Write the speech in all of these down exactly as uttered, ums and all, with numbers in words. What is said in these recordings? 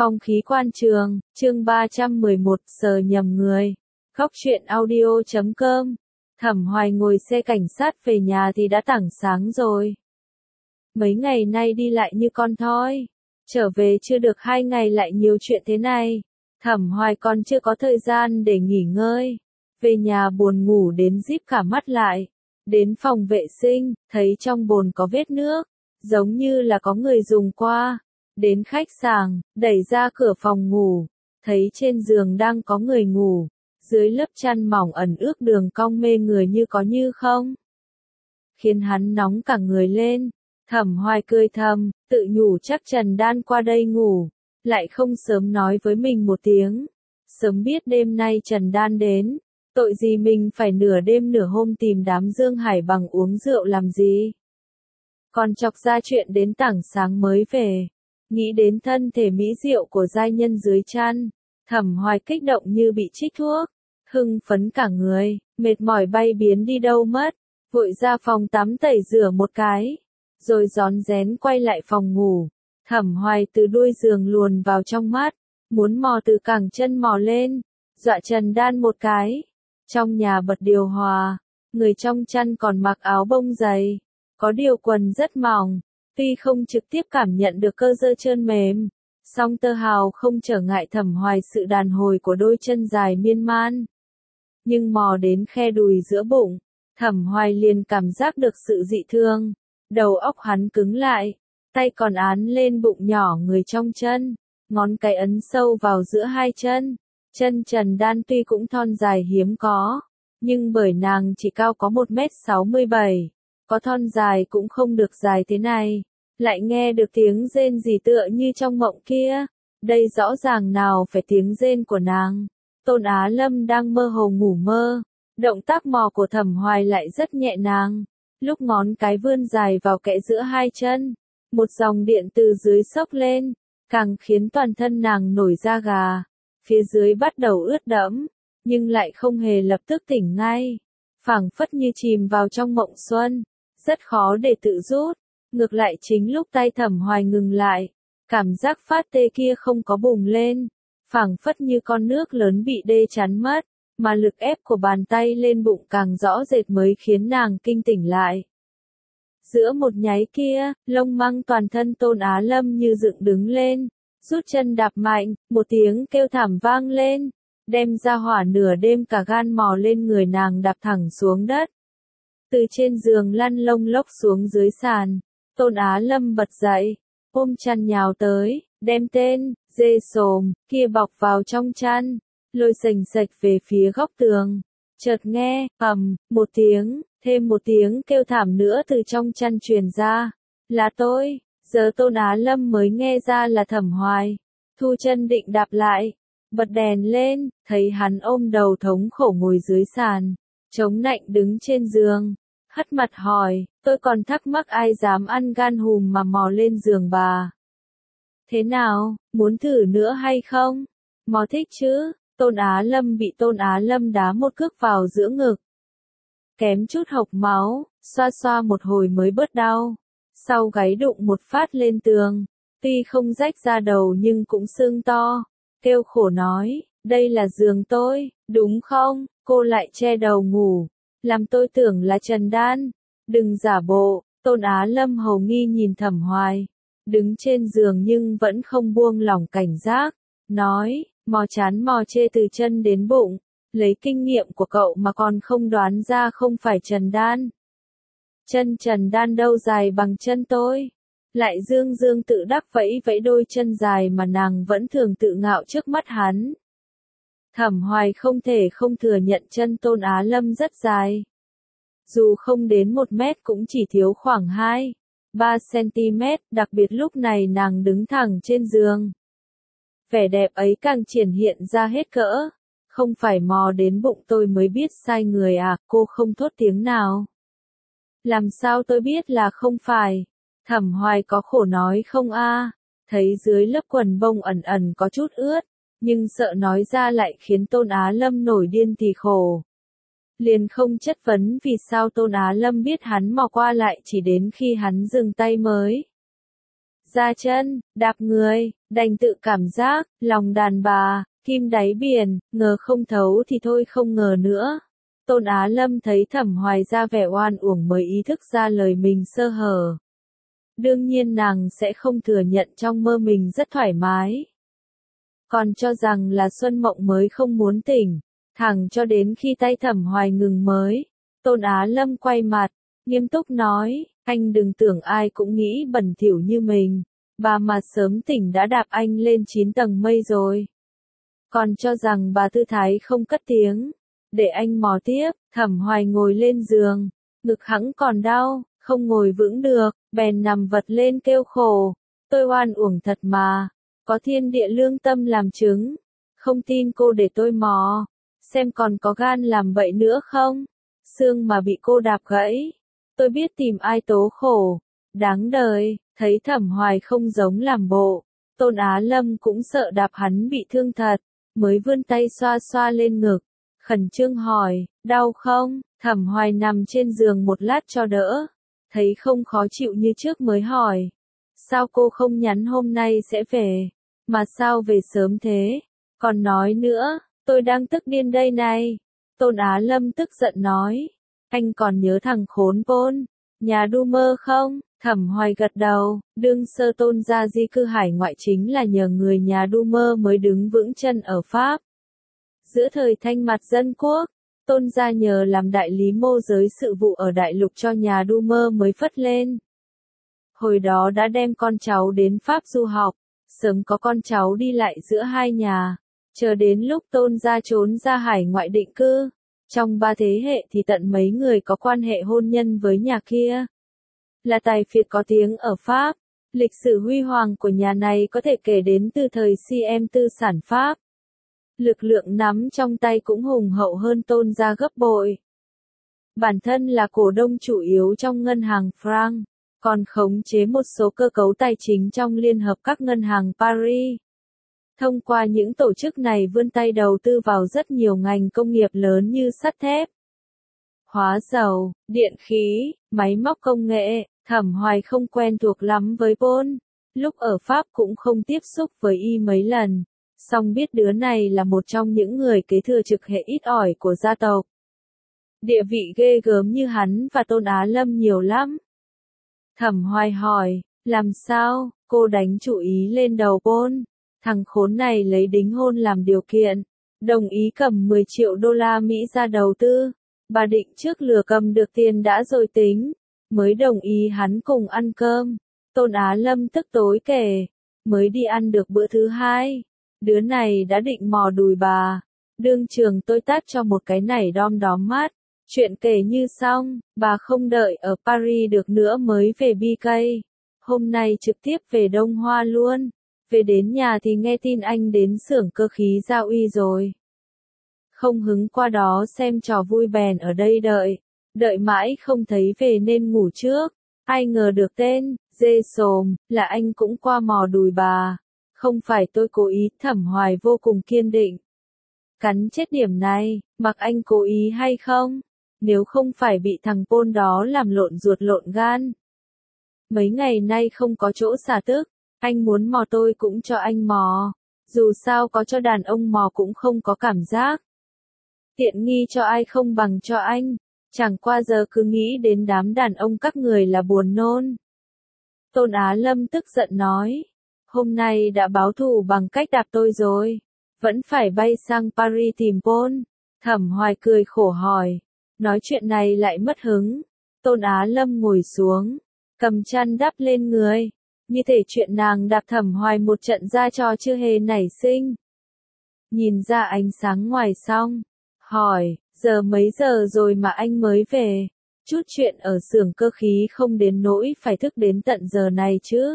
Phong khí quan trường, chương ba trăm mười một, sờ nhầm người. Góc truyện audio chấm com. Thẩm Hoài ngồi xe cảnh sát về nhà thì đã tảng sáng rồi. Mấy ngày nay đi lại như con thoi. Trở về chưa được hai ngày lại nhiều chuyện thế này. Thẩm Hoài còn chưa có thời gian để nghỉ ngơi. Về nhà buồn ngủ đến díp cả mắt lại. Đến phòng vệ sinh, thấy trong bồn có vết nước. Giống như là có người dùng qua. Đến khách sạn, đẩy ra cửa phòng ngủ. Thấy trên giường đang có người ngủ. Dưới lớp chăn mỏng ẩn ước đường cong mê người như có như không. Khiến hắn nóng cả người lên. Thẩm Hoài cười thầm, tự nhủ chắc Trần Đan qua đây ngủ. Lại không sớm nói với mình một tiếng. Sớm biết đêm nay Trần Đan đến. Tội gì mình phải nửa đêm nửa hôm tìm đám Dương Hải Bằng uống rượu làm gì. Còn chọc ra chuyện đến tảng sáng mới về. Nghĩ đến thân thể mỹ diệu của giai nhân dưới chăn. Thẩm Hoài kích động như bị trích thuốc. Hưng phấn cả người, mệt mỏi bay biến đi đâu mất. Vội ra phòng tắm tẩy rửa một cái. Rồi rón rén quay lại phòng ngủ. Thẩm Hoài từ đuôi giường luồn vào trong mắt. Muốn mò từ cẳng chân mò lên. Dọa Trần Đan một cái. Trong nhà bật điều hòa. Người trong chăn còn mặc áo bông dày. Có điều quần rất mỏng. Tuy không trực tiếp cảm nhận được cơ dơ trơn mềm. Song tơ hào không trở ngại Thẩm Hoài sự đàn hồi của đôi chân dài miên man. Nhưng mò đến khe đùi giữa bụng. Thẩm Hoài liền cảm giác được sự dị thương. Đầu óc hắn cứng lại. Tay còn án lên bụng nhỏ người trong chân. Ngón cái ấn sâu vào giữa hai chân. Chân Trần Đan tuy cũng thon dài hiếm có. Nhưng bởi nàng chỉ cao có một mét sáu mươi bảy. Có thon dài cũng không được dài thế này. Lại nghe được tiếng rên gì tựa như trong mộng kia. Đây rõ ràng nào phải tiếng rên của nàng. Tôn Á Lâm đang mơ hồ ngủ mơ. Động tác mò của Thẩm Hoài lại rất nhẹ nhàng. Lúc ngón cái vươn dài vào kẽ giữa hai chân. Một dòng điện từ dưới xốc lên. Càng khiến toàn thân nàng nổi da gà. Phía dưới bắt đầu ướt đẫm. Nhưng lại không hề lập tức tỉnh ngay. Phảng phất như chìm vào trong mộng xuân. Rất khó để tự rút. Ngược lại chính lúc tay Thẩm Hoài ngừng lại. Cảm giác phát tê kia không có bùng lên. Phảng phất như con nước lớn bị đê chắn mất. Mà lực ép của bàn tay lên bụng càng rõ rệt mới khiến nàng kinh tỉnh lại. Giữa một nháy kia, lông măng toàn thân Tôn Á Lâm như dựng đứng lên. Rút chân đạp mạnh, một tiếng kêu thảm vang lên. Đem ra hỏa nửa đêm cả gan mò lên người nàng đạp thẳng xuống đất. Từ trên giường lăn lông lốc xuống dưới sàn. Tôn Á Lâm bật dậy, ôm chăn nhào tới, đem tên, dê xồm, kia bọc vào trong chăn, lôi sành sạch về phía góc tường. Chợt nghe, ầm, một tiếng, thêm một tiếng kêu thảm nữa từ trong chăn truyền ra. Là tôi, giờ Tôn Á Lâm mới nghe ra là Thẩm Hoài. Thu chân định đạp lại, bật đèn lên, thấy hắn ôm đầu thống khổ ngồi dưới sàn, chống nạnh đứng trên giường. Hất mặt hỏi, tôi còn thắc mắc ai dám ăn gan hùm mà mò lên giường bà. Thế nào, muốn thử nữa hay không? Mò thích chứ? Tôn Á Lâm bị Tôn Á Lâm đá một cước vào giữa ngực. Kém chút hộc máu, xoa xoa một hồi mới bớt đau. Sau gáy đụng một phát lên tường. Tuy không rách ra đầu nhưng cũng sưng to. Kêu khổ nói, đây là giường tôi, đúng không? Cô lại che đầu ngủ. Làm tôi tưởng là Trần Đan. Đừng giả bộ. Tôn Á Lâm hầu nghi nhìn Thẩm Hoài. Đứng trên giường nhưng vẫn không buông lỏng cảnh giác. Nói, mò chán mò chê từ chân đến bụng. Lấy kinh nghiệm của cậu mà còn không đoán ra không phải Trần Đan. Chân Trần Đan đâu dài bằng chân tôi. Lại dương dương tự đắc vẫy vẫy đôi chân dài mà nàng vẫn thường tự ngạo trước mắt hắn. Thẩm Hoài không thể không thừa nhận chân Tôn Á Lâm rất dài. Dù không đến một mét cũng chỉ thiếu khoảng hai, ba xăng-ti-mét, đặc biệt lúc này nàng đứng thẳng trên giường. Vẻ đẹp ấy càng triển hiện ra hết cỡ. Không phải mò đến bụng tôi mới biết sai người à, cô không thốt tiếng nào. Làm sao tôi biết là không phải? Thẩm Hoài có khổ nói không a? Thấy dưới lớp quần bông ẩn ẩn có chút ướt. Nhưng sợ nói ra lại khiến Tôn Á Lâm nổi điên thì khổ. Liền không chất vấn vì sao Tôn Á Lâm biết hắn mò qua lại chỉ đến khi hắn dừng tay mới. ra chân, đạp người, đành tự cảm giác, lòng đàn bà, kim đáy biển, ngờ không thấu thì thôi không ngờ nữa. Tôn Á Lâm thấy Thẩm Hoài ra vẻ oan uổng mới ý thức ra lời mình sơ hở. Đương nhiên nàng sẽ không thừa nhận trong mơ mình rất thoải mái. Còn cho rằng là Xuân Mộng mới không muốn tỉnh, thẳng cho đến khi tay Thẩm Hoài ngừng mới. Tôn Á Lâm quay mặt, nghiêm túc nói, anh đừng tưởng ai cũng nghĩ bẩn thỉu như mình, bà mà sớm tỉnh đã đạp anh lên chín tầng mây rồi. Còn cho rằng bà tư thái không cất tiếng, để anh mò tiếp. Thẩm Hoài ngồi lên giường, ngực hẵng còn đau, không ngồi vững được, bèn nằm vật lên kêu khổ, tôi oan uổng thật mà, có thiên địa lương tâm làm chứng, không tin cô để tôi mò, xem còn có gan làm bậy nữa không, xương mà bị cô đạp gãy, tôi biết tìm ai tố khổ, đáng đời. Thấy Thẩm Hoài không giống làm bộ, Tôn Á Lâm cũng sợ đạp hắn bị thương thật, mới vươn tay xoa xoa lên ngực, khẩn trương hỏi, đau không? Thẩm Hoài nằm trên giường một lát cho đỡ, thấy không khó chịu như trước mới hỏi, sao cô không nhắn hôm nay sẽ về, mà sao về sớm thế? Còn nói nữa, tôi đang tức điên đây này. Tôn Á Lâm tức giận nói, anh còn nhớ thằng khốn Pôn, nhà đu mơ không? Thẩm Hoài gật đầu, đương sơ Tôn gia di cư hải ngoại chính là nhờ người nhà đu mơ mới đứng vững chân ở Pháp. Giữa thời thanh mặt dân quốc, Tôn gia nhờ làm đại lý mô giới sự vụ ở đại lục cho nhà đu mơ mới phất lên. Hồi đó đã đem con cháu đến Pháp du học, sớm có con cháu đi lại giữa hai nhà, chờ đến lúc Tôn gia trốn ra hải ngoại định cư. Trong ba thế hệ thì tận mấy người có quan hệ hôn nhân với nhà kia. Là tài phiệt có tiếng ở Pháp, lịch sử huy hoàng của nhà này có thể kể đến từ thời si em tư sản Pháp. Lực lượng nắm trong tay cũng hùng hậu hơn Tôn gia gấp bội. Bản thân là cổ đông chủ yếu trong ngân hàng Franc, còn khống chế một số cơ cấu tài chính trong liên hợp các ngân hàng Paris. Thông qua những tổ chức này vươn tay đầu tư vào rất nhiều ngành công nghiệp lớn như sắt thép, hóa dầu, điện khí, máy móc công nghệ. Thẩm Hoài không quen thuộc lắm với Pôn, lúc ở Pháp cũng không tiếp xúc với y mấy lần, song biết đứa này là một trong những người kế thừa trực hệ ít ỏi của gia tộc. Địa vị ghê gớm như hắn và Tôn Á Lâm nhiều lắm. Thẩm Hoài hỏi, làm sao, cô đánh chủ ý lên đầu Pôn, thằng khốn này lấy đính hôn làm điều kiện, đồng ý cầm mười triệu đô la Mỹ ra đầu tư, bà định trước lừa cầm được tiền đã rồi tính, mới đồng ý hắn cùng ăn cơm. Tôn Á Lâm tức tối kể, mới đi ăn được bữa thứ hai, đứa này đã định mò đùi bà, đương trường tôi tát cho một cái nảy đom đóm mắt. Chuyện kể như xong, bà không đợi ở Paris được nữa mới về bê ca, hôm nay trực tiếp về Đông Hoa luôn, về đến nhà thì nghe tin anh đến xưởng cơ khí Gia Uy rồi. Không hứng qua đó xem trò vui bèn ở đây đợi, đợi mãi không thấy về nên ngủ trước, ai ngờ được tên, dê sồm, là anh cũng qua mò đùi bà, không phải tôi cố ý. Thẩm Hoài vô cùng kiên định. Cắn chết điểm này, mặc anh cố ý hay không, nếu không phải bị thằng Pôn đó làm lộn ruột lộn gan. Mấy ngày nay không có chỗ xả tức, anh muốn mò tôi cũng cho anh mò, dù sao có cho đàn ông mò cũng không có cảm giác. Tiện nghi cho ai không bằng cho anh, chẳng qua giờ cứ nghĩ đến đám đàn ông các người là buồn nôn. Tôn Á Lâm tức giận nói, hôm nay đã báo thù bằng cách đạp tôi rồi, vẫn phải bay sang Paris tìm Pôn. Thẩm Hoài cười khổ hỏi, nói chuyện này lại mất hứng. Tôn Á Lâm ngồi xuống, cầm chăn đắp lên người, như thể chuyện nàng đạp Thẩm Hoài một trận ra trò chưa hề nảy sinh. Nhìn ra ánh sáng ngoài xong, hỏi, giờ mấy giờ rồi mà anh mới về, chút chuyện ở xưởng cơ khí không đến nỗi phải thức đến tận giờ này chứ.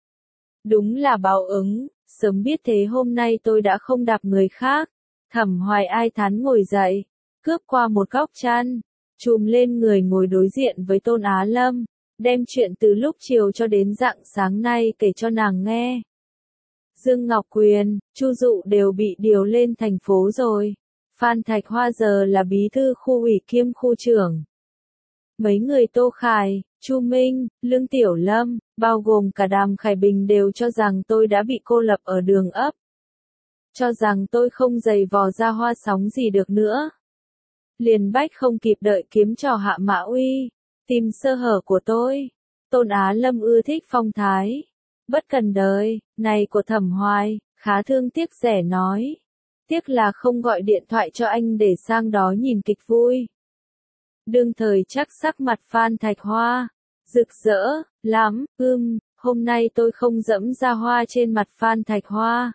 Đúng là báo ứng, sớm biết thế hôm nay tôi đã không đạp người khác. Thẩm Hoài ai thán ngồi dậy, cướp qua một góc chăn, chùm lên người ngồi đối diện với Tôn Á Lâm, đem chuyện từ lúc chiều cho đến rạng sáng nay kể cho nàng nghe. Dương Ngọc Quyền, Chu Dụ đều bị điều lên thành phố rồi. Phan Thạch Hoa giờ là bí thư khu ủy kiêm khu trưởng. Mấy người Tô Khải, Chu Minh, Lương Tiểu Lâm, bao gồm cả Đàm Khải Bình đều cho rằng tôi đã bị cô lập ở đường ấp. Cho rằng tôi không giày vò ra hoa sóng gì được nữa. Liền bách không kịp đợi kiếm trò Hạ Mã Uy, tìm sơ hở của tôi. Tôn Á Lâm ưa thích phong thái, bất cần đời, này của Thẩm Hoài, khá thương tiếc rẻ nói. Tiếc là không gọi điện thoại cho anh để sang đó nhìn kịch vui. Đương thời chắc sắc mặt Phan Thạch Hoa, rực rỡ, lắm, ưm, hôm nay tôi không dẫm ra hoa trên mặt Phan Thạch Hoa.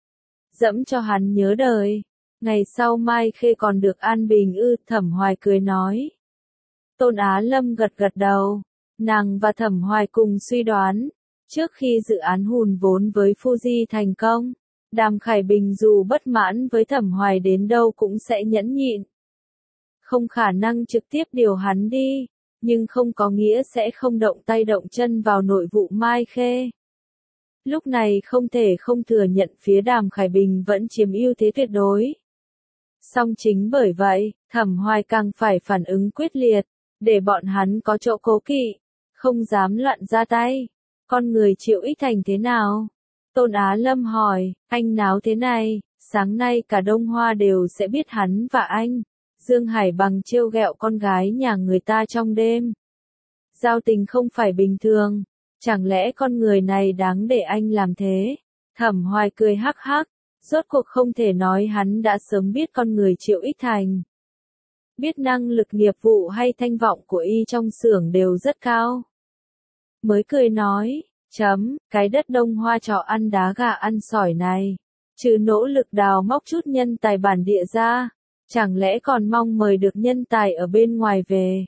Dẫm cho hắn nhớ đời, ngày sau Mai Khê còn được an bình ư, Thẩm Hoài cười nói. Tôn Á Lâm gật gật đầu, nàng và Thẩm Hoài cùng suy đoán, trước khi dự án hùn vốn với Fuji thành công, Đàm Khải Bình dù bất mãn với Thẩm Hoài đến đâu cũng sẽ nhẫn nhịn. Không khả năng trực tiếp điều hắn đi, nhưng không có nghĩa sẽ không động tay động chân vào nội vụ Mai Khê. Lúc này không thể không thừa nhận phía Đàm Khải Bình vẫn chiếm ưu thế tuyệt đối. Song chính bởi vậy, Thẩm Hoài càng phải phản ứng quyết liệt, để bọn hắn có chỗ cố kỵ, không dám loạn ra tay. Con người Triệu Ích Thành thế nào? Tôn Á Lâm hỏi, anh náo thế này, sáng nay cả Đông Hoa đều sẽ biết hắn và anh. Dương Hải Bằng trêu ghẹo con gái nhà người ta trong đêm. Giao tình không phải bình thường, chẳng lẽ con người này đáng để anh làm thế? Thẩm Hoài cười hắc hắc, rốt cuộc không thể nói hắn đã sớm biết con người Triệu Ích Thành. Biết năng lực nghiệp vụ hay thanh vọng của y trong xưởng đều rất cao. Mới cười nói, chấm, cái đất Đông Hoa trò ăn đá gà ăn sỏi này, trừ nỗ lực đào móc chút nhân tài bản địa ra, chẳng lẽ còn mong mời được nhân tài ở bên ngoài về.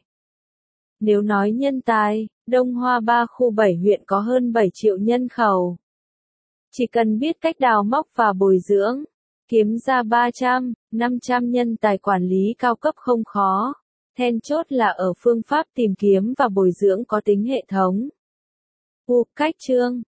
Nếu nói nhân tài, Đông Hoa ba khu bảy huyện có hơn bảy triệu nhân khẩu. Chỉ cần biết cách đào móc và bồi dưỡng, kiếm ra ba trăm, năm trăm nhân tài quản lý cao cấp không khó. Then chốt là ở phương pháp tìm kiếm và bồi dưỡng có tính hệ thống. U cách chương